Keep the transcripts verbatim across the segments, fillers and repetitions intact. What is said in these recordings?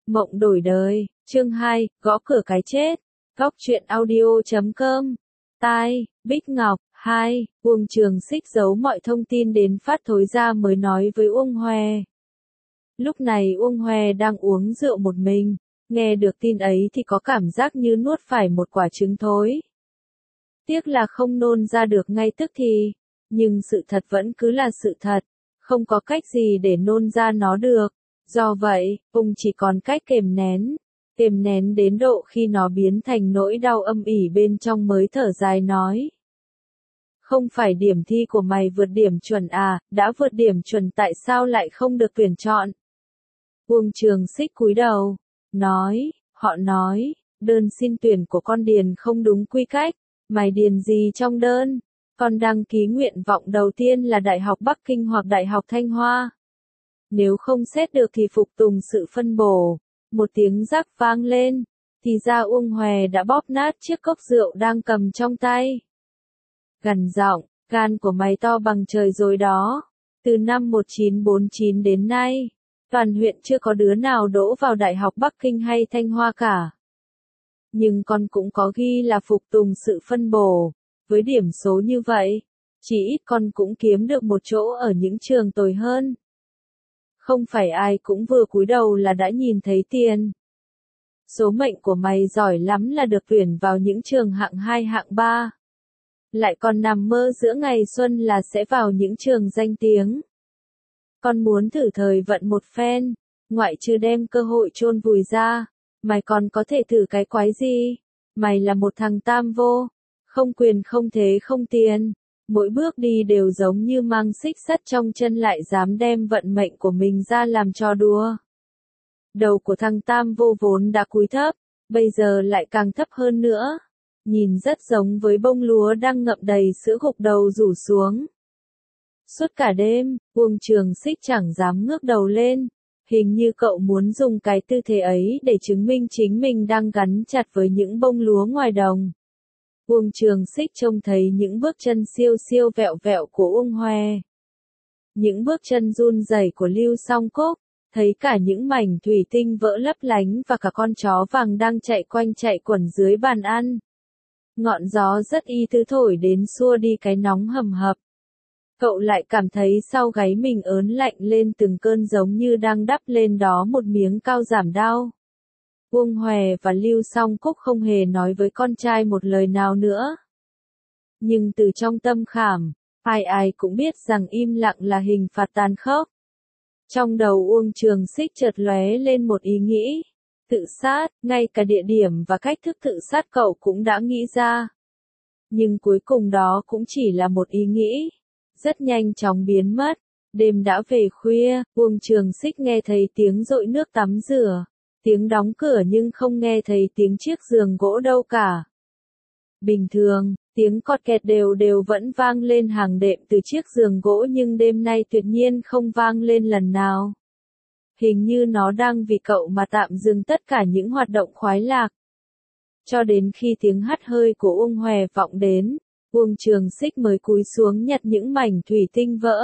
Mộng đổi đời, chương hai, gõ cửa cái chết. Góc truyện audio chấm com. Tai, Bích Ngọc, hai, Uông Trường Xích giấu mọi thông tin đến phát thối ra mới nói với Uông Hoè. Lúc này Uông Hoè đang uống rượu một mình, nghe được tin ấy thì có cảm giác như nuốt phải một quả trứng thối. Tiếc là không nôn ra được ngay tức thì, nhưng sự thật vẫn cứ là sự thật, không có cách gì để nôn ra nó được. Do vậy, ông chỉ còn cách kềm nén, kềm nén đến độ khi nó biến thành nỗi đau âm ỉ bên trong mới thở dài nói. Không phải điểm thi của mày vượt điểm chuẩn à, đã vượt điểm chuẩn tại sao lại không được tuyển chọn? Uông Trường Xích cúi đầu, nói, họ nói, đơn xin tuyển của con điền không đúng quy cách, mày điền gì trong đơn? Con đăng ký nguyện vọng đầu tiên là Đại học Bắc Kinh hoặc Đại học Thanh Hoa. Nếu không xét được thì phục tùng sự phân bổ. Một tiếng rắc vang lên, thì ra Uông Hoè đã bóp nát chiếc cốc rượu đang cầm trong tay. Gằn giọng, gan của mày to bằng trời rồi đó. Từ năm một nghìn chín trăm bốn mươi chín đến nay, toàn huyện chưa có đứa nào đỗ vào Đại học Bắc Kinh hay Thanh Hoa cả. Nhưng con cũng có ghi là phục tùng sự phân bổ. Với điểm số như vậy, chỉ ít con cũng kiếm được một chỗ ở những trường tồi hơn. Không phải ai cũng vừa cúi đầu là đã nhìn thấy tiền. Số mệnh của mày giỏi lắm là được tuyển vào những trường hạng hai hạng ba. Lại còn nằm mơ giữa ngày xuân là sẽ vào những trường danh tiếng. Con muốn thử thời vận một phen, ngoại trừ đem cơ hội chôn vùi ra, mày còn có thể thử cái quái gì? Mày là một thằng tam vô, không quyền không thế không tiền. Mỗi bước đi đều giống như mang xích sắt trong chân lại dám đem vận mệnh của mình ra làm trò đùa. Đầu của thằng tam vô vốn đã cúi thấp, bây giờ lại càng thấp hơn nữa. Nhìn rất giống với bông lúa đang ngậm đầy sữa gục đầu rủ xuống. Suốt cả đêm, Uông Trường Xích chẳng dám ngước đầu lên. Hình như cậu muốn dùng cái tư thế ấy để chứng minh chính mình đang gắn chặt với những bông lúa ngoài đồng. Uông Trường Xích trông thấy những bước chân siêu siêu vẹo vẹo của Uông Hoè. Những bước chân run rẩy của Lưu Song Cúc, thấy cả những mảnh thủy tinh vỡ lấp lánh và cả con chó vàng đang chạy quanh chạy quẩn dưới bàn ăn. Ngọn gió rất y tư thổi đến xua đi cái nóng hầm hập. Cậu lại cảm thấy sau gáy mình ớn lạnh lên từng cơn giống như đang đắp lên đó một miếng cao giảm đau. Uông Hoè và Lưu Song Cúc không hề nói với con trai một lời nào nữa. Nhưng từ trong tâm khảm, ai ai cũng biết rằng im lặng là hình phạt tàn khốc. Trong đầu Uông Trường Xích chợt lóe lên một ý nghĩ. Tự sát, ngay cả địa điểm và cách thức tự sát cậu cũng đã nghĩ ra. Nhưng cuối cùng đó cũng chỉ là một ý nghĩ. Rất nhanh chóng biến mất. Đêm đã về khuya, Uông Trường Xích nghe thấy tiếng dội nước tắm rửa. Tiếng đóng cửa nhưng không nghe thấy tiếng chiếc giường gỗ đâu cả. Bình thường, tiếng cọt kẹt đều đều vẫn vang lên hàng đệm từ chiếc giường gỗ nhưng đêm nay tuyệt nhiên không vang lên lần nào. Hình như nó đang vì cậu mà tạm dừng tất cả những hoạt động khoái lạc. Cho đến khi tiếng hắt hơi của Uông Hoè vọng đến, Uông Trường Xích mới cúi xuống nhặt những mảnh thủy tinh vỡ.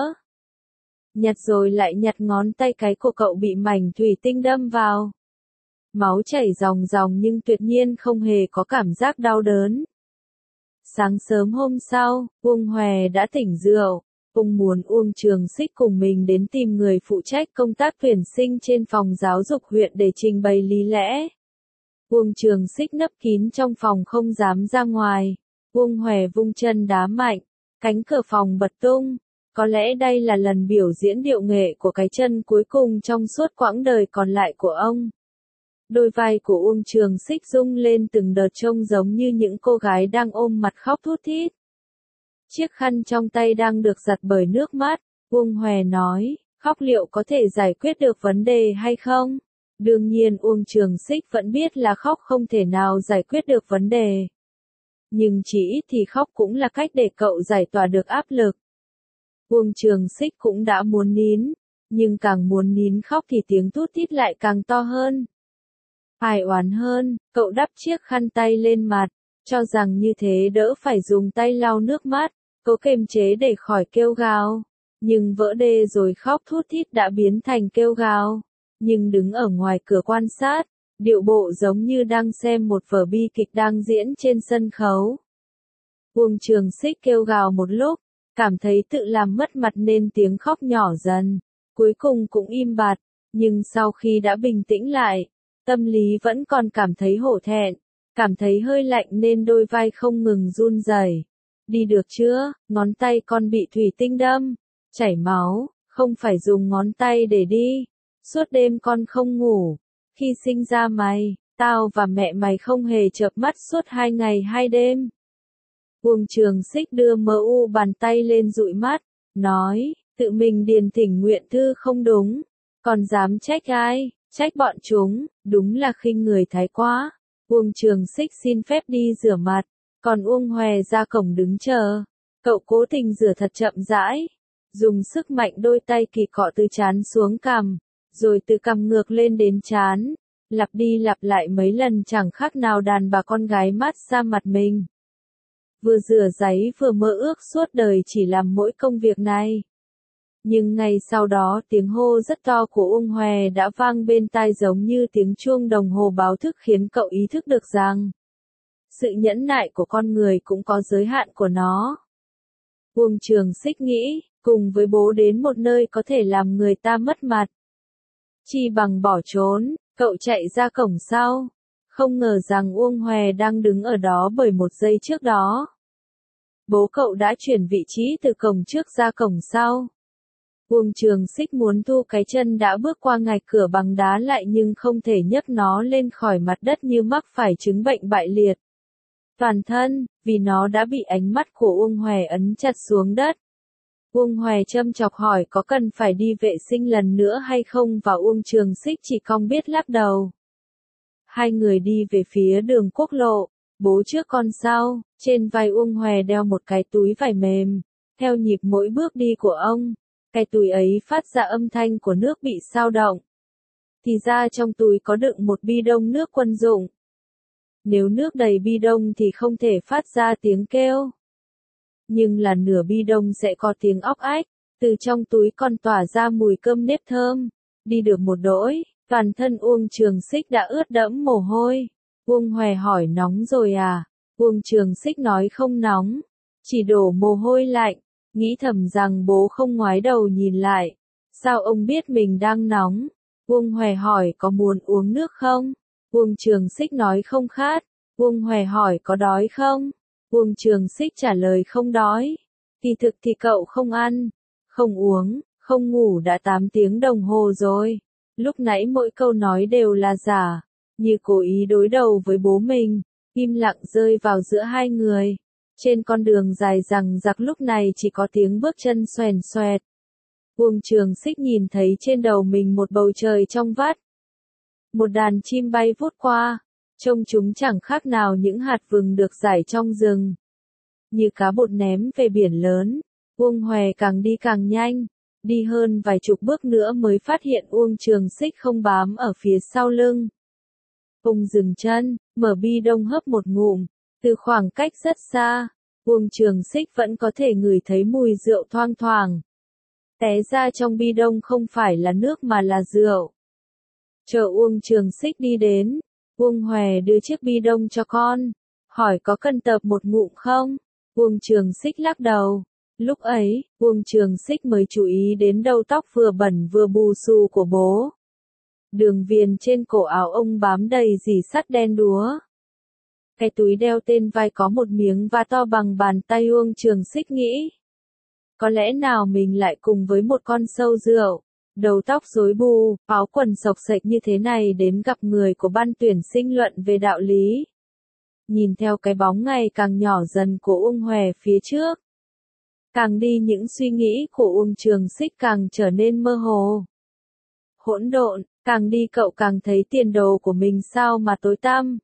Nhặt rồi lại nhặt ngón tay cái của cậu bị mảnh thủy tinh đâm vào. Máu chảy ròng ròng nhưng tuyệt nhiên không hề có cảm giác đau đớn. Sáng sớm hôm sau, Uông Hoè đã tỉnh rượu. Ông muốn Uông Trường Xích cùng mình đến tìm người phụ trách công tác tuyển sinh trên phòng giáo dục huyện để trình bày lý lẽ. Uông Trường Xích nấp kín trong phòng không dám ra ngoài. Uông Hoè vung chân đá mạnh, cánh cửa phòng bật tung. Có lẽ đây là lần biểu diễn điệu nghệ của cái chân cuối cùng trong suốt quãng đời còn lại của ông. Đôi vai của Uông Trường Xích rung lên từng đợt trông giống như những cô gái đang ôm mặt khóc thút thít. Chiếc khăn trong tay đang được giặt bởi nước mắt. Uông Hoè nói, khóc liệu có thể giải quyết được vấn đề hay không? Đương nhiên Uông Trường Xích vẫn biết là khóc không thể nào giải quyết được vấn đề. Nhưng chỉ ít thì khóc cũng là cách để cậu giải tỏa được áp lực. Uông Trường Xích cũng đã muốn nín, nhưng càng muốn nín khóc thì tiếng thút thít lại càng to hơn. Ai oán hơn, cậu đắp chiếc khăn tay lên mặt, cho rằng như thế đỡ phải dùng tay lau nước mắt, cố kiềm chế để khỏi kêu gào. Nhưng vỡ đê rồi khóc thút thít đã biến thành kêu gào. nhưng đứng ở ngoài cửa quan sát, điệu bộ giống như đang xem một vở bi kịch đang diễn trên sân khấu. Uông Trường Xích kêu gào một lúc, cảm thấy tự làm mất mặt nên tiếng khóc nhỏ dần, cuối cùng cũng im bặt, nhưng sau khi đã bình tĩnh lại, tâm lý vẫn còn cảm thấy hổ thẹn, cảm thấy hơi lạnh nên đôi vai không ngừng run rẩy. Đi được chưa, ngón tay con bị thủy tinh đâm, chảy máu, không phải dùng ngón tay để đi, suốt đêm con không ngủ, khi sinh ra mày, tao và mẹ mày không hề chợp mắt suốt hai ngày hai đêm. Uông Trường Xích đưa mờ u bàn tay lên dụi mắt, nói, tự mình điền thỉnh nguyện thư không đúng, còn dám trách ai, trách bọn chúng, đúng là khinh người thái quá. Uông Trường Xích xin phép đi rửa mặt, còn Uông Hòe ra cổng đứng chờ. Cậu cố tình rửa thật chậm rãi, dùng sức mạnh đôi tay kỳ cọ từ trán xuống cằm, rồi từ cằm ngược lên đến trán, lặp đi lặp lại mấy lần chẳng khác nào đàn bà con gái mát xa mặt mình. Vừa rửa giấy vừa mơ ước suốt đời chỉ làm mỗi công việc này. Nhưng ngay sau đó tiếng hô rất to của Uông Hòe đã vang bên tai giống như tiếng chuông đồng hồ báo thức khiến cậu ý thức được rằng sự nhẫn nại của con người cũng có giới hạn của nó. Uông Trường Xích nghĩ, cùng với bố đến một nơi có thể làm người ta mất mặt, chi bằng bỏ trốn, cậu chạy ra cổng sau, không ngờ rằng Uông Hòe đang đứng ở đó bởi một giây trước đó. Bố cậu đã chuyển vị trí từ cổng trước ra cổng sau. Uông Trường Xích muốn thu cái chân đã bước qua ngạch cửa bằng đá lại nhưng không thể nhấc nó lên khỏi mặt đất như mắc phải chứng bệnh bại liệt toàn thân, vì nó đã bị ánh mắt của Uông Hòe ấn chặt xuống đất. Uông Hòe châm chọc hỏi có cần phải đi vệ sinh lần nữa hay không và Uông Trường Xích chỉ cong biết lắc đầu. Hai người đi về phía đường quốc lộ, bố trước con sau, trên vai Uông Hòe đeo một cái túi vải mềm, theo nhịp mỗi bước đi của ông. Cái túi ấy phát ra âm thanh của nước bị xao động. Thì ra trong túi có đựng một bi đông nước quân dụng. Nếu nước đầy bi đông thì không thể phát ra tiếng kêu. Nhưng là nửa bi đông sẽ có tiếng óc ách, từ trong túi còn tỏa ra mùi cơm nếp thơm. Đi được một đỗi, toàn thân Uông Trường Xích đã ướt đẫm mồ hôi. Uông Hòe hỏi nóng rồi à? Uông Trường Xích nói không nóng, chỉ đổ mồ hôi lạnh. Nghĩ thầm rằng bố không ngoái đầu nhìn lại. Sao ông biết mình đang nóng? Uông Hòe hỏi có muốn uống nước không? Uông Trường Xích nói không khát. Uông Hòe hỏi có đói không? Uông Trường Xích trả lời không đói. Kỳ thực thì cậu không ăn, không uống, không ngủ đã tám tiếng đồng hồ rồi. Lúc nãy mỗi câu nói đều là giả, như cố ý đối đầu với bố mình. Im lặng rơi vào giữa hai người. Trên con đường dài dằng dặc lúc này chỉ có tiếng bước chân xoèn xoẹt. Uông Trường Xích nhìn thấy trên đầu mình một bầu trời trong vắt. Một đàn chim bay vút qua, trông chúng chẳng khác nào những hạt vừng được rải trong rừng. Như cá bột ném về biển lớn, Uông Hòe càng đi càng nhanh, đi hơn vài chục bước nữa mới phát hiện Uông Trường Xích không bám ở phía sau lưng. Ông dừng chân, mở bi đông hớp một ngụm. Từ khoảng cách rất xa, Uông Trường Xích vẫn có thể ngửi thấy mùi rượu thoang thoảng. Té ra trong bi đông không phải là nước mà là rượu. Chờ Uông Trường Xích đi đến, Uông Hòe đưa chiếc bi đông cho con, hỏi có cần tập một ngụm không? Uông Trường Xích lắc đầu. Lúc ấy, Uông Trường Xích mới chú ý đến đầu tóc vừa bẩn vừa bù xù của bố. Đường viền trên cổ áo ông bám đầy dì sắt đen đúa. Cái túi đeo tên vai có một miếng va to bằng bàn tay. Uông Trường Xích nghĩ. Có lẽ nào mình lại cùng với một con sâu rượu, đầu tóc rối bù, áo quần xộc xệch như thế này đến gặp người của ban tuyển sinh luận về đạo lý. Nhìn theo cái bóng ngày càng nhỏ dần của Uông Hòe phía trước. Càng đi những suy nghĩ của Uông Trường Xích càng trở nên mơ hồ. Hỗn độn, càng đi cậu càng thấy tiền đồ của mình sao mà tối tăm.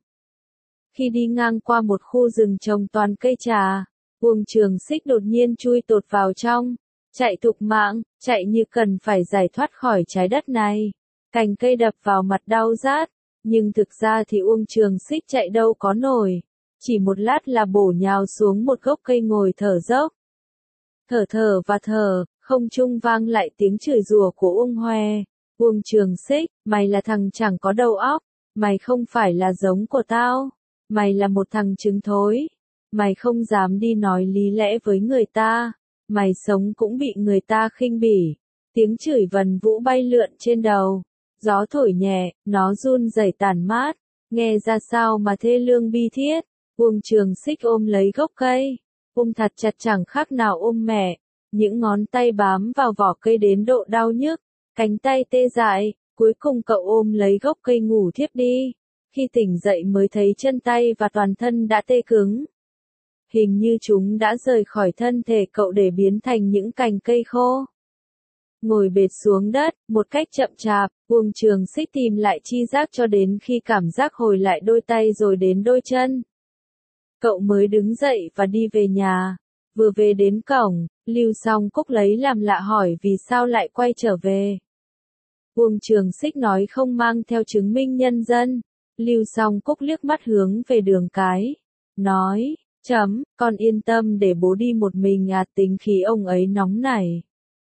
Khi đi ngang qua một khu rừng trồng toàn cây trà, Uông Trường Xích đột nhiên chui tụt vào trong, chạy thục mạng, chạy như cần phải giải thoát khỏi trái đất này. Cành cây đập vào mặt đau rát, nhưng thực ra thì Uông Trường Xích chạy đâu có nổi, chỉ một lát là bổ nhào xuống một gốc cây ngồi thở dốc. Thở thở và thở, không trung vang lại tiếng chửi rủa của Uông Hòe. Uông Trường Xích, mày là thằng chẳng có đầu óc, mày không phải là giống của tao, mày là một thằng trứng thối, mày không dám đi nói lý lẽ với người ta, mày sống cũng bị người ta khinh bỉ. Tiếng chửi vần vũ bay lượn trên đầu, gió thổi nhẹ, nó run rẩy tàn mát, nghe ra sao mà thê lương bi thiết. Uông Trường Xích ôm lấy gốc cây, ôm thật chặt chẳng khác nào ôm mẹ, những ngón tay bám vào vỏ cây đến độ đau nhức, cánh tay tê dại, cuối cùng cậu ôm lấy gốc cây ngủ thiếp đi. Khi tỉnh dậy mới thấy chân tay và toàn thân đã tê cứng. Hình như chúng đã rời khỏi thân thể cậu để biến thành những cành cây khô. Ngồi bệt xuống đất, một cách chậm chạp, Uông Trường Xích tìm lại chi giác cho đến khi cảm giác hồi lại đôi tay rồi đến đôi chân. Cậu mới đứng dậy và đi về nhà. Vừa về đến cổng, Lưu Song Cúc lấy làm lạ hỏi vì sao lại quay trở về. Uông Trường Xích nói không mang theo chứng minh nhân dân. Lưu Song Cúc liếc mắt hướng về Đường Cái. Nói, chấm, con yên tâm để bố đi một mình à, tính khí ông ấy nóng nảy.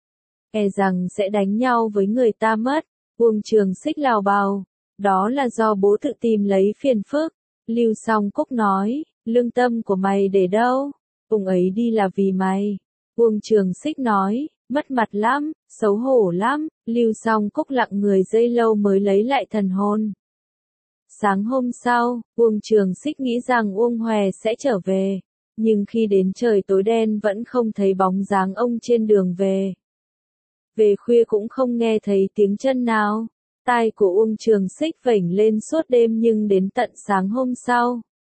E rằng sẽ đánh nhau với người ta mất. Uông Trường Xích lào bào. Đó là do bố tự tìm lấy phiền phức. Lưu Song Cúc nói, lương tâm của mày để đâu? Ông ấy đi là vì mày. Uông Trường Xích nói, mất mặt lắm, xấu hổ lắm. Lưu Song Cúc lặng người giây lâu mới lấy lại thần hồn. Sáng hôm sau, Uông Trường Xích nghĩ rằng Uông Hòe sẽ trở về. Nhưng khi đến trời tối đen vẫn không thấy bóng dáng ông trên đường về. Về khuya cũng không nghe thấy tiếng chân nào. Tai của Uông Trường Xích vểnh lên suốt đêm nhưng đến tận sáng hôm sau,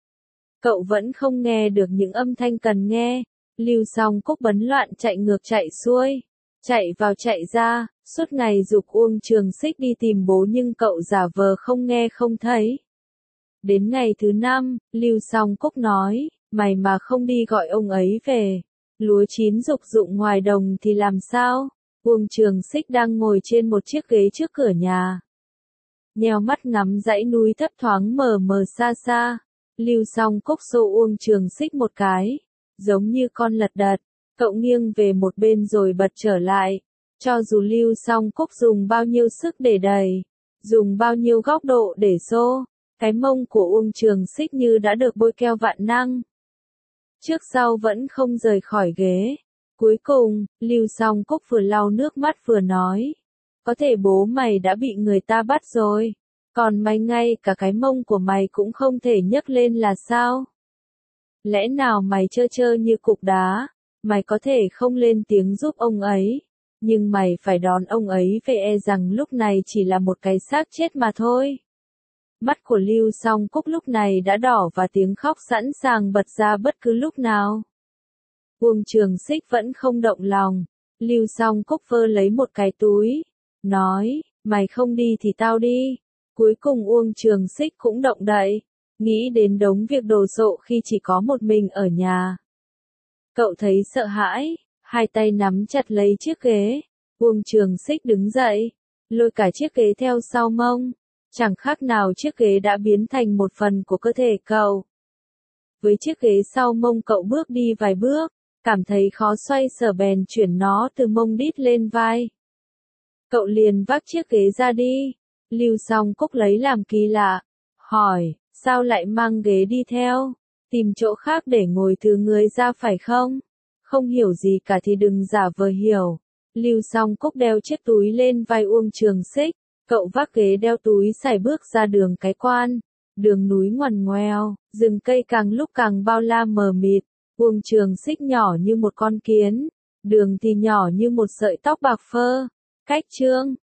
cậu vẫn không nghe được những âm thanh cần nghe. Lưu Song Cúc bấn loạn chạy ngược chạy xuôi, chạy vào chạy ra, suốt ngày giục Uông Trường Xích đi tìm bố nhưng cậu giả vờ không nghe không thấy. Đến ngày thứ năm, Lưu Song Cúc nói, mày mà không đi gọi ông ấy về, lúa chín rục rụng ngoài đồng thì làm sao? Uông Trường Xích đang ngồi trên một chiếc ghế trước cửa nhà, nheo mắt ngắm dãy núi thấp thoáng mờ mờ xa xa. Lưu Song Cúc xô Uông Trường Xích một cái, giống như con lật đật, cậu nghiêng về một bên rồi bật trở lại. Cho dù Lưu Song Cúc dùng bao nhiêu sức để đẩy, dùng bao nhiêu góc độ để xô, cái mông của Uông Trường Xích như đã được bôi keo vạn năng. Trước sau vẫn không rời khỏi ghế. Cuối cùng, Lưu Song Cúc vừa lau nước mắt vừa nói, có thể bố mày đã bị người ta bắt rồi, còn mày ngay cả cái mông của mày cũng không thể nhấc lên là sao? Lẽ nào mày trơ trơ như cục đá, mày có thể không lên tiếng giúp ông ấy, nhưng mày phải đón ông ấy về, e rằng lúc này chỉ là một cái xác chết mà thôi. Mắt của Lưu Song Cúc lúc này đã đỏ và tiếng khóc sẵn sàng bật ra bất cứ lúc nào. Uông Trường Xích vẫn không động lòng. Lưu Song Cúc vơ lấy một cái túi, nói, mày không đi thì tao đi. Cuối cùng Uông Trường Xích cũng động đậy, nghĩ đến đống việc đồ sộ khi chỉ có một mình ở nhà. Cậu thấy sợ hãi, hai tay nắm chặt lấy chiếc ghế. Uông Trường Xích đứng dậy, lôi cả chiếc ghế theo sau mông. Chẳng khác nào chiếc ghế đã biến thành một phần của cơ thể cậu. Với chiếc ghế sau mông cậu bước đi vài bước, cảm thấy khó xoay sở bèn chuyển nó từ mông đít lên vai. Cậu liền vác chiếc ghế ra đi. Lưu Song Cúc lấy làm kỳ lạ, hỏi, sao lại mang ghế đi theo? Tìm chỗ khác để ngồi thừa người ra phải không? Không hiểu gì cả thì đừng giả vờ hiểu. Lưu Song Cúc đeo chiếc túi lên vai Uông Trường Xích, cậu vác ghế đeo túi sải bước ra đường Cái Quan. Đường núi ngoằn ngoèo, rừng cây càng lúc càng bao la mờ mịt. Uông Trường Xích nhỏ như một con kiến, đường thì nhỏ như một sợi tóc bạc phơ. Cách chương